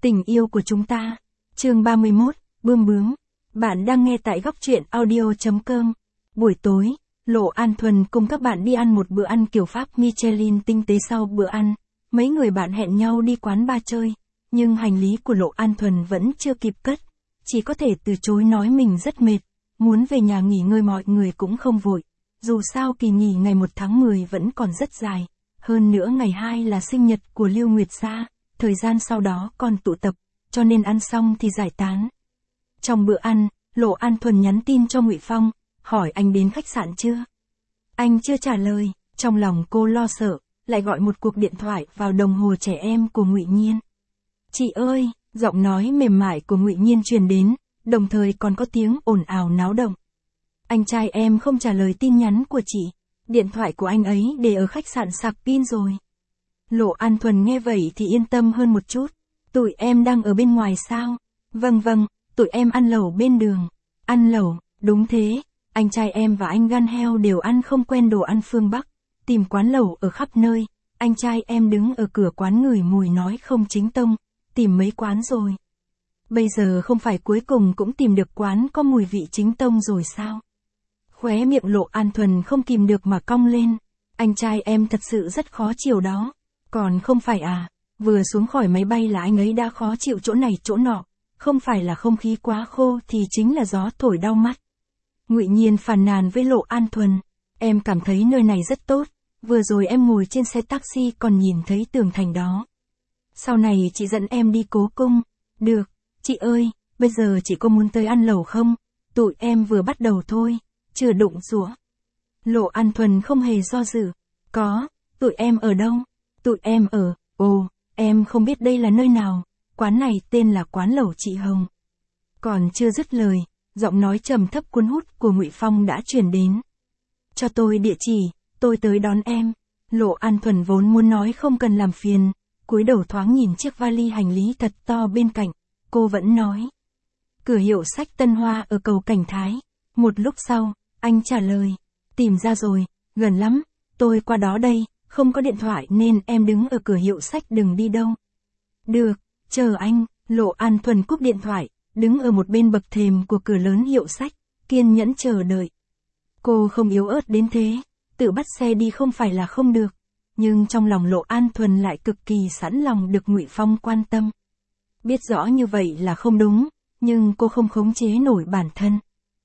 Tình yêu của chúng ta. Chương 31, Bươm bướm. Bạn đang nghe tại góc truyện audio.com. Buổi tối, Lộ An Thuần cùng các bạn đi ăn một bữa ăn kiểu Pháp Michelin tinh tế. Sau bữa ăn, mấy người bạn hẹn nhau đi quán bar chơi, nhưng hành lý của Lộ An Thuần vẫn chưa kịp cất, chỉ có thể từ chối nói mình rất mệt, muốn về nhà nghỉ ngơi. Mọi người cũng không vội, dù sao kỳ nghỉ ngày 1 tháng 10 vẫn còn rất dài, hơn nữa ngày 2 là sinh nhật của Lưu Nguyệt Gia, thời gian sau đó còn tụ tập, cho nên ăn xong thì giải tán. Trong bữa ăn, Lộ An Thuần nhắn tin cho Ngụy Phong, hỏi anh đến khách sạn chưa. Anh chưa trả lời, trong lòng cô lo sợ, lại gọi một cuộc điện thoại vào đồng hồ trẻ em của Ngụy Nhiên. Chị ơi, giọng nói mềm mại của Ngụy Nhiên truyền đến, đồng thời còn có tiếng ồn ào náo động. Anh trai em không trả lời tin nhắn của chị, điện thoại của anh ấy để ở khách sạn sạc pin rồi. Lộ An Thuần nghe vậy thì yên tâm hơn một chút. Tụi em đang ở bên ngoài sao? Vâng, tụi em ăn lẩu bên đường. Ăn lẩu, đúng thế, anh trai em và anh gan heo đều ăn không quen đồ ăn phương Bắc, tìm quán lẩu ở khắp nơi. Anh trai em đứng ở cửa quán ngửi mùi nói không chính tông, tìm mấy quán rồi. Bây giờ không phải cuối cùng cũng tìm được quán có mùi vị chính tông rồi sao? Khóe miệng Lộ An Thuần không kìm được mà cong lên. Anh trai em thật sự rất khó chịu đó. Còn không phải à, vừa xuống khỏi máy bay là anh ấy đã khó chịu chỗ này chỗ nọ, không phải là không khí quá khô thì chính là gió thổi đau mắt. Ngụy Nhiên phàn nàn với Lộ An Thuần, em cảm thấy nơi này rất tốt, vừa rồi em ngồi trên xe taxi còn nhìn thấy tường thành đó. Sau này chị dẫn em đi Cố Cung. Được, chị ơi, bây giờ chị có muốn tới ăn lẩu không? Tụi em vừa bắt đầu thôi, chưa đụng rũa. Lộ An Thuần không hề do dự. Có, tụi em ở đâu? Tụi em ở, em không biết đây là nơi nào, quán này tên là quán lẩu chị Hồng. Còn chưa dứt lời, giọng nói trầm thấp cuốn hút của Ngụy Phong đã truyền đến. Cho tôi địa chỉ, tôi tới đón em. Lộ An Thuần vốn muốn nói không cần làm phiền, cúi đầu thoáng nhìn chiếc vali hành lý thật to bên cạnh, cô vẫn nói. Cửa hiệu sách Tân Hoa ở cầu Cảnh Thái. Một lúc sau, anh trả lời, tìm ra rồi, gần lắm, tôi qua đó đây. Không có điện thoại nên em đứng ở cửa hiệu sách đừng đi đâu. Được, chờ anh. Lộ An Thuần cúp điện thoại, đứng ở một bên bậc thềm của cửa lớn hiệu sách, kiên nhẫn chờ đợi. Cô không yếu ớt đến thế, tự bắt xe đi không phải là không được, nhưng trong lòng Lộ An Thuần lại cực kỳ sẵn lòng được Ngụy Phong quan tâm. Biết rõ như vậy là không đúng, nhưng cô không khống chế nổi bản thân.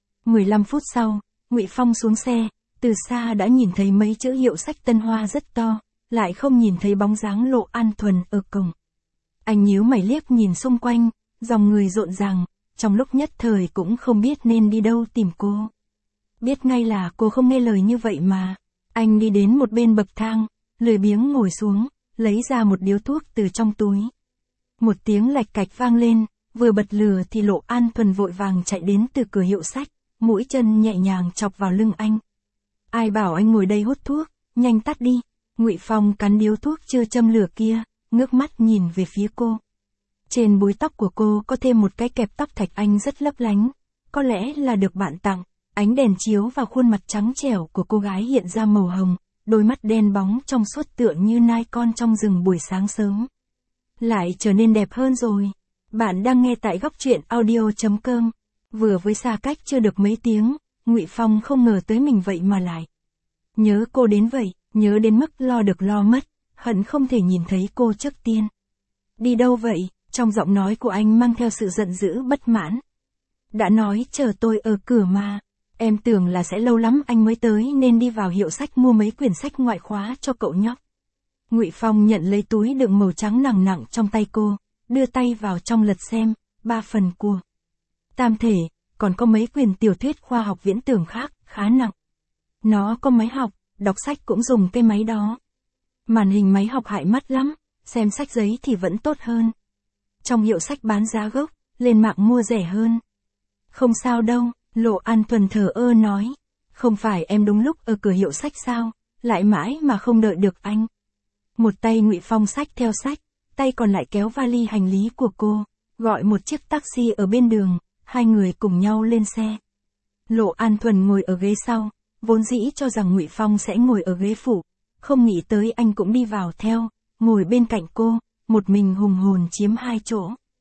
15 phút sau, Ngụy Phong xuống xe. Từ xa đã nhìn thấy mấy chữ hiệu sách Tân Hoa rất to, lại không nhìn thấy bóng dáng Lộ An Thuần ở cổng. Anh nhíu mày liếc nhìn xung quanh, dòng người rộn ràng, trong lúc nhất thời cũng không biết nên đi đâu tìm cô. Biết ngay là cô không nghe lời như vậy mà. Anh đi đến một bên bậc thang, lười biếng ngồi xuống, lấy ra một điếu thuốc từ trong túi. Một tiếng lạch cạch vang lên, vừa bật lửa thì Lộ An Thuần vội vàng chạy đến từ cửa hiệu sách, mũi chân nhẹ nhàng chọc vào lưng anh. Ai bảo anh ngồi đây hút thuốc, nhanh tắt đi. Ngụy Phong cắn điếu thuốc chưa châm lửa kia, ngước mắt nhìn về phía cô. Trên búi tóc của cô có thêm một cái kẹp tóc thạch anh rất lấp lánh, có lẽ là được bạn tặng. Ánh đèn chiếu vào khuôn mặt trắng trẻo của cô gái hiện ra màu hồng, đôi mắt đen bóng trong suốt tựa như nai con trong rừng buổi sáng sớm. Lại trở nên đẹp hơn rồi. Bạn đang nghe tại góc truyện audio.com. Vừa với xa cách chưa được mấy tiếng, Ngụy Phong không ngờ tới mình vậy mà lại nhớ cô đến vậy, nhớ đến mức lo được lo mất, hận không thể nhìn thấy cô trước tiên. Đi đâu vậy? Trong giọng nói của anh mang theo sự giận dữ bất mãn. Đã nói chờ tôi ở cửa mà, em tưởng là sẽ lâu lắm anh mới tới nên đi vào hiệu sách mua mấy quyển sách ngoại khóa cho cậu nhóc. Ngụy Phong nhận lấy túi đựng màu trắng nặng nặng trong tay cô, đưa tay vào trong lật xem, 3 phần của Tam Thể. Còn có mấy quyển tiểu thuyết khoa học viễn tưởng khác, khá nặng. Nó có máy học, đọc sách cũng dùng cái máy đó. Màn hình máy học hại mắt lắm, xem sách giấy thì vẫn tốt hơn. Trong hiệu sách bán giá gốc, lên mạng mua rẻ hơn. Không sao đâu, Lộ An Thuần thờ ơ nói. Không phải em đúng lúc ở cửa hiệu sách sao, lại mãi mà không đợi được anh. Một tay Ngụy Phong xách theo sách, tay còn lại kéo vali hành lý của cô, gọi một chiếc taxi ở bên đường. Hai người cùng nhau lên xe. Lộ An Thuần ngồi ở ghế sau, vốn dĩ cho rằng Ngụy Phong sẽ ngồi ở ghế phụ, không nghĩ tới anh cũng đi vào theo, ngồi bên cạnh cô, một mình hùng hồn chiếm 2 chỗ.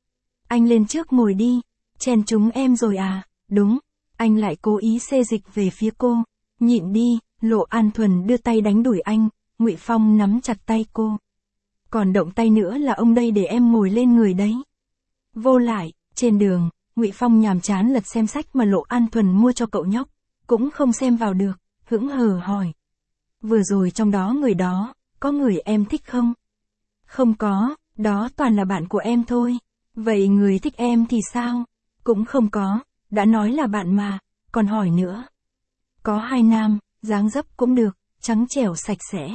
Anh lên trước ngồi đi. Chen chúng em rồi à? Đúng. Anh lại cố ý xê dịch về phía cô. Nhịn đi, Lộ An Thuần đưa tay đánh đuổi anh, Ngụy Phong nắm chặt tay cô. Còn động tay nữa là ông đây để em ngồi lên người đấy. Vô lại, trên đường, Ngụy Phong nhàm chán lật xem sách mà Lộ An Thuần mua cho cậu nhóc, cũng không xem vào được, hững hờ hỏi. Vừa rồi trong đó người đó, có người em thích không? Không có, đó toàn là bạn của em thôi. Vậy người thích em thì sao? Cũng không có, đã nói là bạn mà, còn hỏi nữa. Có 2 nam, dáng dấp cũng được, trắng trẻo sạch sẽ.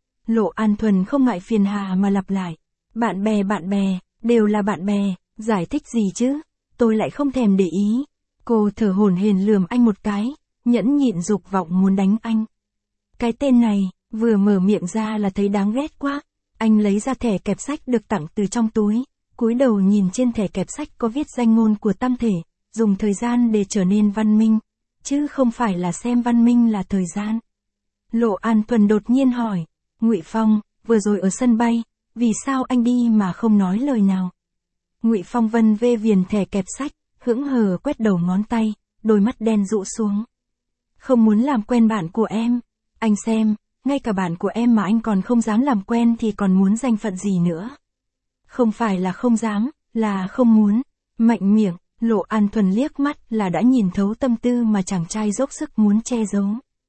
Lộ An Thuần không ngại phiền hà mà lặp lại. Bạn bè, đều là bạn bè, giải thích gì chứ? Tôi lại không thèm để ý. Cô thở hổn hển lườm anh một cái, nhẫn nhịn dục vọng muốn đánh anh. Cái tên này, vừa mở miệng ra là thấy đáng ghét quá. Anh lấy ra thẻ kẹp sách được tặng từ trong túi, cúi đầu nhìn trên thẻ kẹp sách có viết danh ngôn của tam thể, dùng thời gian để trở nên văn minh, chứ không phải là xem văn minh là thời gian. Lộ An Thuần đột nhiên hỏi, Ngụy Phong, vừa rồi ở sân bay, vì sao anh đi mà không nói lời nào? Ngụy Phong vân vê viền thẻ kẹp sách, hững hờ quét đầu ngón tay, đôi mắt đen rũ xuống. Không muốn làm quen bạn của em. Anh xem, ngay cả bạn của em mà anh còn không dám làm quen thì còn muốn danh phận gì nữa. Không phải là không dám, là không muốn. Mạnh miệng, Lộ An Thuần liếc mắt là đã nhìn thấu tâm tư mà chàng trai dốc sức muốn che giấu.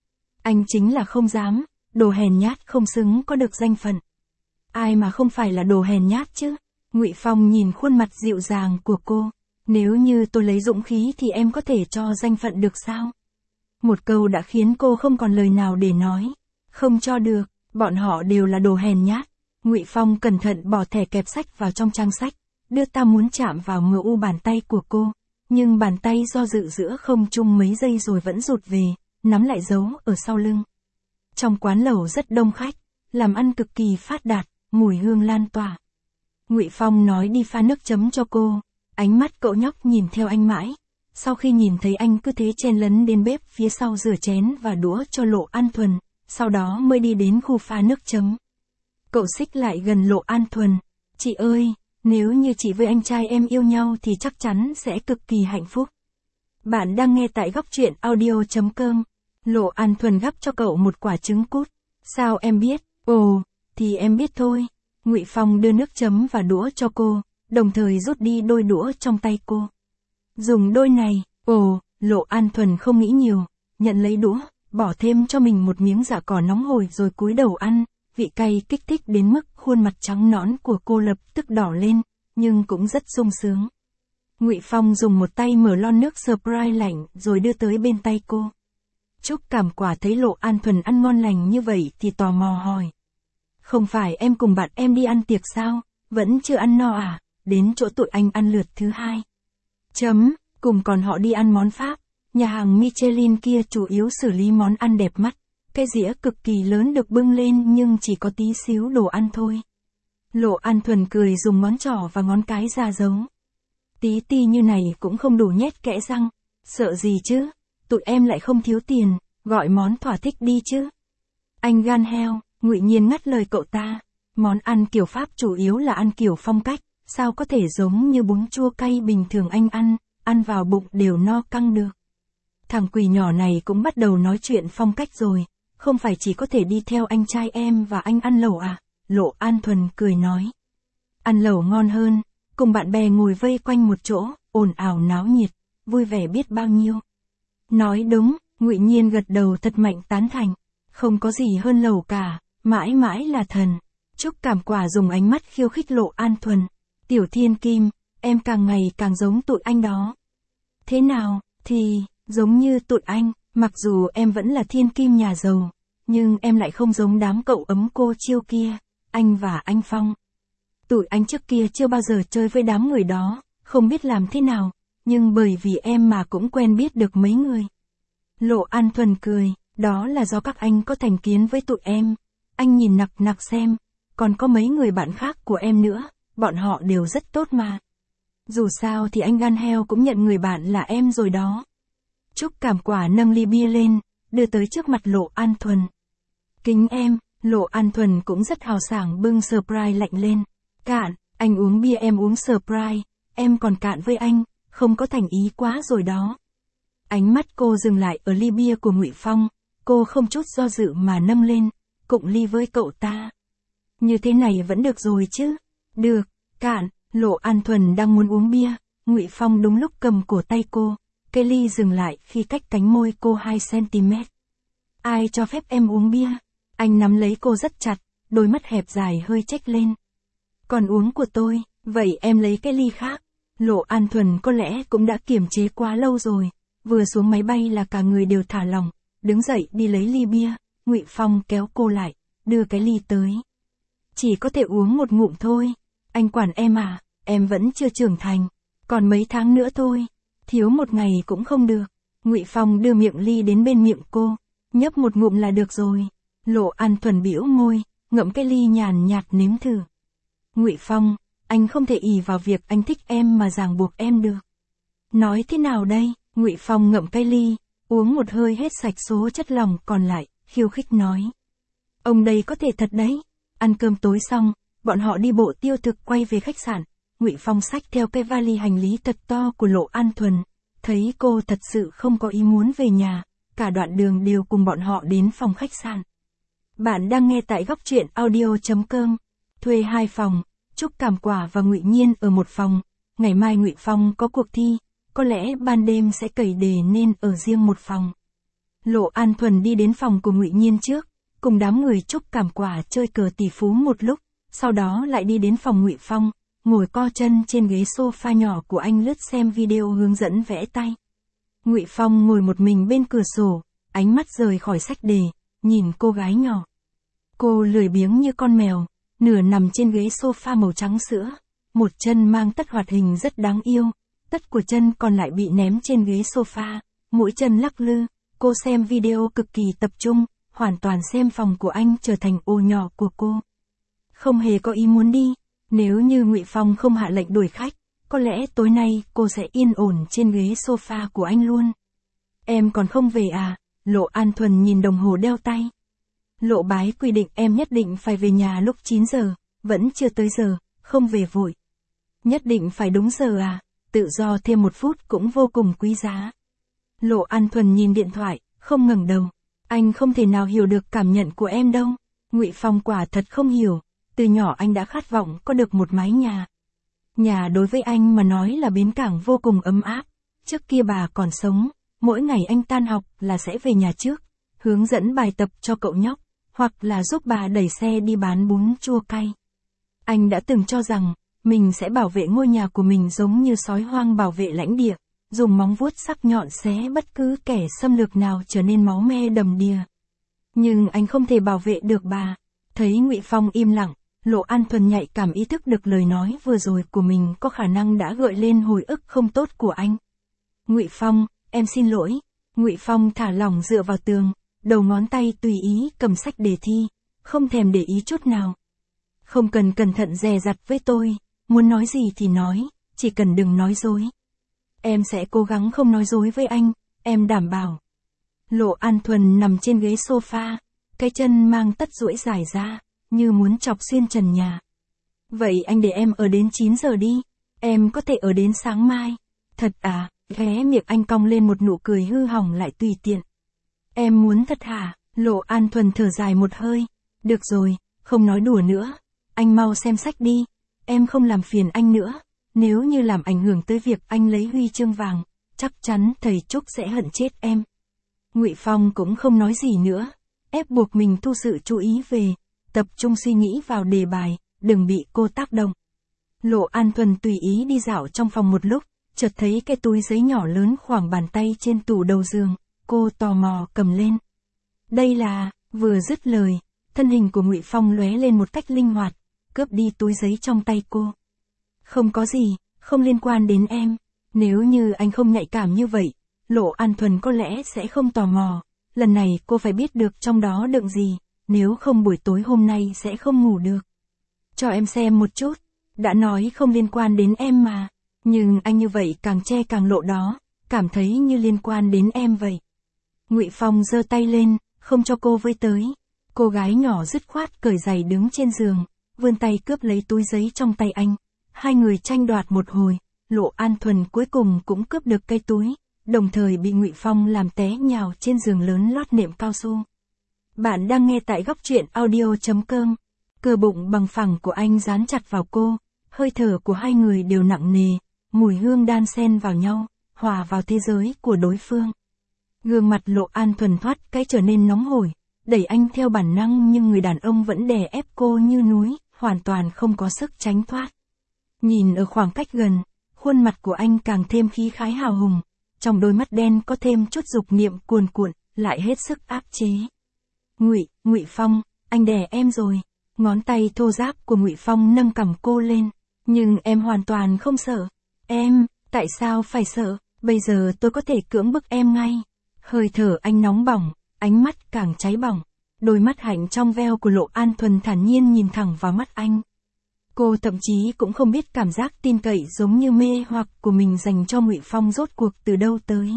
Anh chính là không dám, đồ hèn nhát không xứng có được danh phận. Ai mà không phải là đồ hèn nhát chứ? Ngụy Phong nhìn khuôn mặt dịu dàng của cô. Nếu như tôi lấy dũng khí thì em có thể cho danh phận được sao? Một câu đã khiến cô không còn lời nào để nói. Không cho được, bọn họ đều là đồ hèn nhát. Ngụy Phong cẩn thận bỏ thẻ kẹp sách vào trong trang sách, đưa ta muốn chạm vào MU bàn tay của cô. Nhưng bàn tay do dự giữa không trung mấy giây rồi vẫn rụt về, nắm lại giấu ở sau lưng. Trong quán lẩu rất đông khách, làm ăn cực kỳ phát đạt, mùi hương lan tỏa. Ngụy Phong nói đi pha nước chấm cho cô, ánh mắt cậu nhóc nhìn theo anh mãi. Sau khi nhìn thấy anh cứ thế chen lấn đến bếp phía sau rửa chén và đũa cho Lộ An Thuần, sau đó mới đi đến khu pha nước chấm. Cậu xích lại gần Lộ An Thuần. Chị ơi, nếu như chị với anh trai em yêu nhau thì chắc chắn sẽ cực kỳ hạnh phúc. Bạn đang nghe tại góc truyện audio.com. Lộ An Thuần gắp cho cậu một quả trứng cút. Sao em biết? Ồ, thì em biết thôi. Ngụy Phong đưa nước chấm và đũa cho cô, đồng thời rút đi đôi đũa trong tay cô. Dùng đôi này. Ồ, Lộ An Thuần không nghĩ nhiều, nhận lấy đũa, bỏ thêm cho mình một miếng dạ cỏ nóng hổi rồi cúi đầu ăn. Vị cay kích thích đến mức khuôn mặt trắng nõn của cô lập tức đỏ lên, nhưng cũng rất sung sướng. Ngụy Phong dùng một tay mở lon nước Sprite lạnh rồi đưa tới bên tay cô. Trúc Cảm Quả thấy Lộ An Thuần ăn ngon lành như vậy thì tò mò hỏi. Không phải em cùng bạn em đi ăn tiệc sao, vẫn chưa ăn no à, đến chỗ tụi anh ăn lượt thứ 2. Cùng còn họ đi ăn món Pháp, nhà hàng Michelin kia chủ yếu xử lý món ăn đẹp mắt. Cái dĩa cực kỳ lớn được bưng lên nhưng chỉ có tí xíu đồ ăn thôi. Lộ An Thuần cười dùng ngón trỏ và ngón cái ra dấu. Tí ti như này cũng không đủ nhét kẽ răng. Sợ gì chứ, tụi em lại không thiếu tiền, gọi món thỏa thích đi chứ. Anh gan heo, Ngụy Nhiên ngắt lời cậu ta. Món ăn kiểu Pháp chủ yếu là ăn kiểu phong cách, sao có thể giống như bún chua cay bình thường anh ăn vào bụng đều no căng được. Thằng quỷ nhỏ này cũng bắt đầu nói chuyện phong cách rồi. Không phải chỉ có thể đi theo anh trai em và anh ăn lẩu à? Lộ An Thuần cười nói. Ăn lẩu ngon hơn, cùng bạn bè ngồi vây quanh một chỗ, ồn ào náo nhiệt, vui vẻ biết bao nhiêu. Nói đúng, Ngụy Nhiên gật đầu thật mạnh tán thành. Không có gì hơn lẩu cả, mãi mãi là thần. Trúc Cảm Quả dùng ánh mắt khiêu khích Lộ An Thuần. Tiểu Thiên Kim, em càng ngày càng giống tụi anh đó. Thế nào, thì, giống như tụi anh. Mặc dù em vẫn là thiên kim nhà giàu, nhưng em lại không giống đám cậu ấm cô chiêu kia, anh và anh Phong. Tụi anh trước kia chưa bao giờ chơi với đám người đó, không biết làm thế nào, nhưng bởi vì em mà cũng quen biết được mấy người. Lộ An Thuần cười, đó là do các anh có thành kiến với tụi em. Anh nhìn nặc xem, còn có mấy người bạn khác của em nữa, bọn họ đều rất tốt mà. Dù sao thì anh gan heo cũng nhận người bạn là em rồi đó. Trúc Cảm Quả nâng ly bia lên, đưa tới trước mặt Lộ An Thuần. Kính em, Lộ An Thuần cũng rất hào sảng bưng Sprite lạnh lên. Cạn, anh uống bia em uống Sprite, em còn cạn với anh, không có thành ý quá rồi đó. Ánh mắt cô dừng lại ở ly bia của Ngụy Phong, cô không chút do dự mà nâng lên, cụng ly với cậu ta. Như thế này vẫn được rồi chứ? Được, cạn. Lộ An Thuần đang muốn uống bia, Ngụy Phong đúng lúc cầm cổ tay cô, cái ly dừng lại khi cách cánh môi cô 2 cm. Ai cho phép em uống bia? Anh nắm lấy cô rất chặt, đôi mắt hẹp dài hơi chếch lên. Còn uống của tôi, vậy em lấy cái ly khác. Lộ An Thuần có lẽ cũng đã kiềm chế quá lâu rồi, vừa xuống máy bay là cả người đều thả lỏng, đứng dậy đi lấy ly bia, Ngụy Phong kéo cô lại, đưa cái ly tới. Chỉ có thể uống một ngụm thôi, anh quản em à, em vẫn chưa trưởng thành, còn mấy tháng nữa thôi, thiếu một ngày cũng không được. Ngụy Phong đưa miệng ly đến bên miệng cô, nhấp một ngụm là được rồi. Lộ An Thuần bĩu môi, ngậm cái ly nhàn nhạt nếm thử. Ngụy Phong, anh không thể ỷ vào việc anh thích em mà ràng buộc em được. Nói thế nào đây? Ngụy Phong ngậm cái ly, uống một hơi hết sạch số chất lỏng còn lại, khiêu khích nói. Ông đây có thể thật đấy. Ăn cơm tối xong, bọn họ đi bộ tiêu thực quay về khách sạn. Ngụy Phong xách theo cái vali hành lý thật to của Lộ An Thuần, thấy cô thật sự không có ý muốn về nhà, cả đoạn đường đều cùng bọn họ đến phòng khách sạn. Bạn đang nghe tại góc truyện audio.com. Thuê 2 phòng, Trúc Cảm Quả và Ngụy Nhiên ở một phòng. Ngày mai Ngụy Phong có cuộc thi, có lẽ ban đêm sẽ cày đề nên ở riêng một phòng. Lộ An Thuần đi đến phòng của Ngụy Nhiên trước, cùng đám người Trúc Cảm Quả chơi cờ tỷ phú một lúc, sau đó lại đi đến phòng Ngụy Phong, ngồi co chân trên ghế sofa nhỏ của anh lướt xem video hướng dẫn vẽ tay. Ngụy Phong ngồi một mình bên cửa sổ, ánh mắt rời khỏi sách đề, nhìn cô gái nhỏ. Cô lười biếng như con mèo, nửa nằm trên ghế sofa màu trắng sữa, một chân mang tất hoạt hình rất đáng yêu, tất của chân còn lại bị ném trên ghế sofa, mỗi chân lắc lư, cô xem video cực kỳ tập trung, hoàn toàn xem phòng của anh trở thành ô nhỏ của cô. Không hề có ý muốn đi, nếu như Ngụy Phong không hạ lệnh đuổi khách, có lẽ tối nay cô sẽ yên ổn trên ghế sofa của anh luôn. Em còn không về à? Lộ An Thuần nhìn đồng hồ đeo tay. Lộ Bái quy định em nhất định phải về nhà lúc 9 giờ, vẫn chưa tới giờ, không về vội. Nhất định phải đúng giờ à? Tự do thêm 1 phút cũng vô cùng quý giá. Lộ An Thuần nhìn điện thoại, không ngẩng đầu. Anh không thể nào hiểu được cảm nhận của em đâu. Ngụy Phong quả thật không hiểu, từ nhỏ anh đã khát vọng có được một mái nhà. Nhà đối với anh mà nói là bến cảng vô cùng ấm áp. Trước kia bà còn sống, mỗi ngày anh tan học là sẽ về nhà trước, hướng dẫn bài tập cho cậu nhóc, hoặc là giúp bà đẩy xe đi bán bún chua cay. Anh đã từng cho rằng, mình sẽ bảo vệ ngôi nhà của mình giống như sói hoang bảo vệ lãnh địa, dùng móng vuốt sắc nhọn xé bất cứ kẻ xâm lược nào trở nên máu me đầm đìa. Nhưng anh không thể bảo vệ được bà. Thấy Ngụy Phong im lặng, Lộ An Thuần nhạy cảm ý thức được lời nói vừa rồi của mình có khả năng đã gợi lên hồi ức không tốt của anh. Ngụy Phong, em xin lỗi. Ngụy Phong thả lỏng dựa vào tường, đầu ngón tay tùy ý cầm sách đề thi, không thèm để ý chút nào. Không cần cẩn thận dè dặt với tôi, muốn nói gì thì nói, chỉ cần đừng nói dối. Em sẽ cố gắng không nói dối với anh, em đảm bảo. Lộ An Thuần nằm trên ghế sofa, cái chân mang tất duỗi dài ra, như muốn chọc xuyên trần nhà. Vậy anh để em ở đến 9 giờ đi, em có thể ở đến sáng mai. Thật à? Khóe miệng anh cong lên một nụ cười hư hỏng lại tùy tiện. Em muốn thật hả? Lộ An Thuần thở dài một hơi. Được rồi, không nói đùa nữa. Anh mau xem sách đi. Em không làm phiền anh nữa. Nếu như làm ảnh hưởng tới việc anh lấy huy chương vàng, chắc chắn thầy Trúc sẽ hận chết em. Ngụy Phong cũng không nói gì nữa, ép buộc mình thu sự chú ý về, tập trung suy nghĩ vào đề bài, đừng bị cô tác động. Lộ An Thuần tùy ý đi dạo trong phòng một lúc, chợt thấy cái túi giấy nhỏ lớn khoảng bàn tay trên tủ đầu giường, cô tò mò cầm lên. Đây là, vừa dứt lời, thân hình của Ngụy Phong lóe lên một cách linh hoạt, cướp đi túi giấy trong tay cô. Không có gì, không liên quan đến em. Nếu như anh không nhạy cảm như vậy, Lộ An Thuần có lẽ sẽ không tò mò. Lần này cô phải biết được trong đó đựng gì, nếu không buổi tối hôm nay sẽ không ngủ được. Cho em xem một chút, đã nói không liên quan đến em mà. Nhưng anh như vậy càng che càng lộ đó, cảm thấy như liên quan đến em vậy. Ngụy Phong giơ tay lên, không cho cô với tới. Cô gái nhỏ dứt khoát cởi giày đứng trên giường, vươn tay cướp lấy túi giấy trong tay anh. Hai người tranh đoạt một hồi, Lộ An Thuần cuối cùng cũng cướp được cây túi, đồng thời bị Ngụy Phong làm té nhào trên giường lớn lót nệm cao su. Bạn đang nghe tại góc truyện audio.com. Cơ bụng bằng phẳng của anh dán chặt vào cô, hơi thở của hai người đều nặng nề, mùi hương đan xen vào nhau, hòa vào thế giới của đối phương. Gương mặt Lộ An Thuần thoát cái trở nên nóng hổi, đẩy anh theo bản năng nhưng người đàn ông vẫn đè ép cô như núi, hoàn toàn không có sức tránh thoát. Nhìn ở khoảng cách gần, khuôn mặt của anh càng thêm khí khái hào hùng, trong đôi mắt đen có thêm chút dục niệm cuồn cuộn, lại hết sức áp chế. Ngụy Phong, anh đè em rồi. Ngón tay thô ráp của Ngụy Phong nâng cằm cô lên, nhưng em hoàn toàn không sợ. Em, tại sao phải sợ, bây giờ tôi có thể cưỡng bức em ngay. Hơi thở anh nóng bỏng, ánh mắt càng cháy bỏng. Đôi mắt hạnh trong veo của Lộ An Thuần thản nhiên nhìn thẳng vào mắt anh. Cô thậm chí cũng không biết cảm giác tin cậy giống như mê hoặc của mình dành cho Ngụy Phong rốt cuộc từ đâu tới.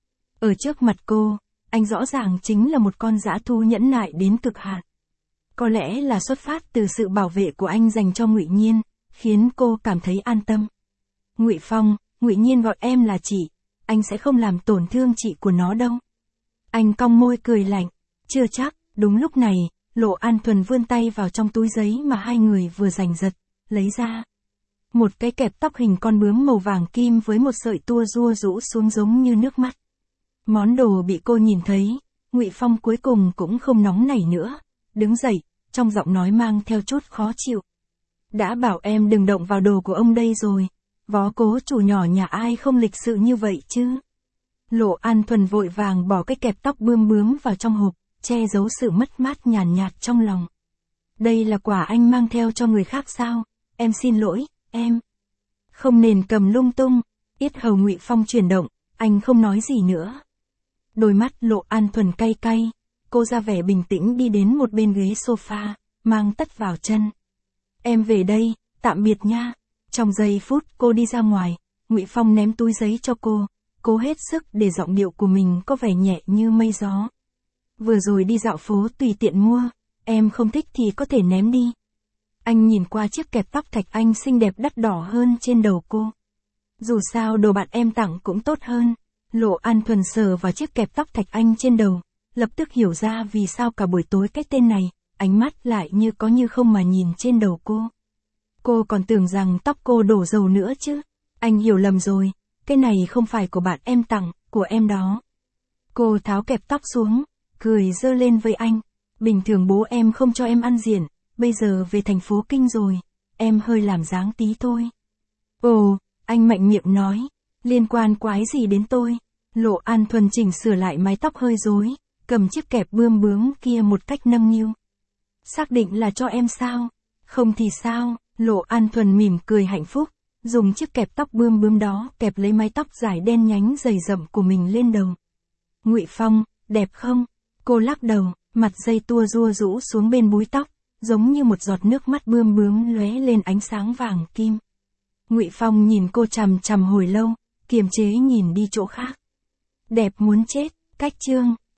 Ở trước mặt cô, anh rõ ràng chính là một con dã thú nhẫn nại đến cực hạn. Có lẽ là xuất phát từ sự bảo vệ của anh dành cho Ngụy Nhiên, khiến cô cảm thấy an tâm. Ngụy Phong, Ngụy Nhiên gọi em là chị, anh sẽ không làm tổn thương chị của nó đâu. Anh cong môi cười lạnh, chưa chắc. Đúng lúc này, Lộ An Thuần vươn tay vào trong túi giấy mà hai người vừa giành giật, lấy ra một cái kẹp tóc hình con bướm màu vàng kim với một sợi tua rua rũ xuống giống như nước mắt. Món đồ bị cô nhìn thấy, Ngụy Phong cuối cùng cũng không nóng nảy nữa, đứng dậy, trong giọng nói mang theo chút khó chịu. Đã bảo em đừng động vào đồ của ông đây rồi, vó cố chủ nhỏ nhà ai không lịch sự như vậy chứ. Lộ An Thuần vội vàng bỏ cái kẹp tóc bướm vào trong hộp, che giấu sự mất mát nhàn nhạt trong lòng. Đây là quà anh mang theo cho người khác sao? Em xin lỗi, em. Không nên cầm lung tung. Yết hầu Ngụy Phong chuyển động, anh không nói gì nữa. Đôi mắt Lộ An Thuần cay cay, cô ra vẻ bình tĩnh đi đến một bên ghế sofa, mang tất vào chân. Em về đây, tạm biệt nha. Trong giây phút cô đi ra ngoài, Ngụy Phong ném túi giấy cho cô, cố hết sức để giọng điệu của mình có vẻ nhẹ như mây gió. Vừa rồi đi dạo phố tùy tiện mua, em không thích thì có thể ném đi. Anh nhìn qua chiếc kẹp tóc thạch anh xinh đẹp đắt đỏ hơn trên đầu cô. Dù sao đồ bạn em tặng cũng tốt hơn. Lộ An Thuần sờ vào chiếc kẹp tóc thạch anh trên đầu, lập tức hiểu ra vì sao cả buổi tối cái tên này, ánh mắt lại như có như không mà nhìn trên đầu cô. Cô còn tưởng rằng tóc cô đổ dầu nữa chứ. Anh hiểu lầm rồi, cái này không phải của bạn em tặng, của em đó. Cô tháo kẹp tóc xuống, cười giơ lên với anh. Bình thường bố em không cho em ăn diện, bây giờ về thành phố Kinh rồi, em hơi làm dáng tí thôi. Ồ, anh mạnh miệng nói, liên quan quái gì đến tôi? Lộ An Thuần chỉnh sửa lại mái tóc hơi rối, cầm chiếc kẹp bướm kia một cách nâng niu. Xác định là cho em sao? Không thì sao? Lộ An Thuần mỉm cười hạnh phúc, dùng chiếc kẹp tóc bướm đó kẹp lấy mái tóc dài đen nhánh dày rậm của mình lên đầu. Ngụy Phong, đẹp không? Cô lắc đầu, mặt dây tua rua rũ xuống bên búi tóc, giống như một giọt nước mắt bướm lóe lên ánh sáng vàng kim. Ngụy Phong nhìn cô chằm chằm hồi lâu, kiềm chế nhìn đi chỗ khác. Đẹp muốn chết, cách chương.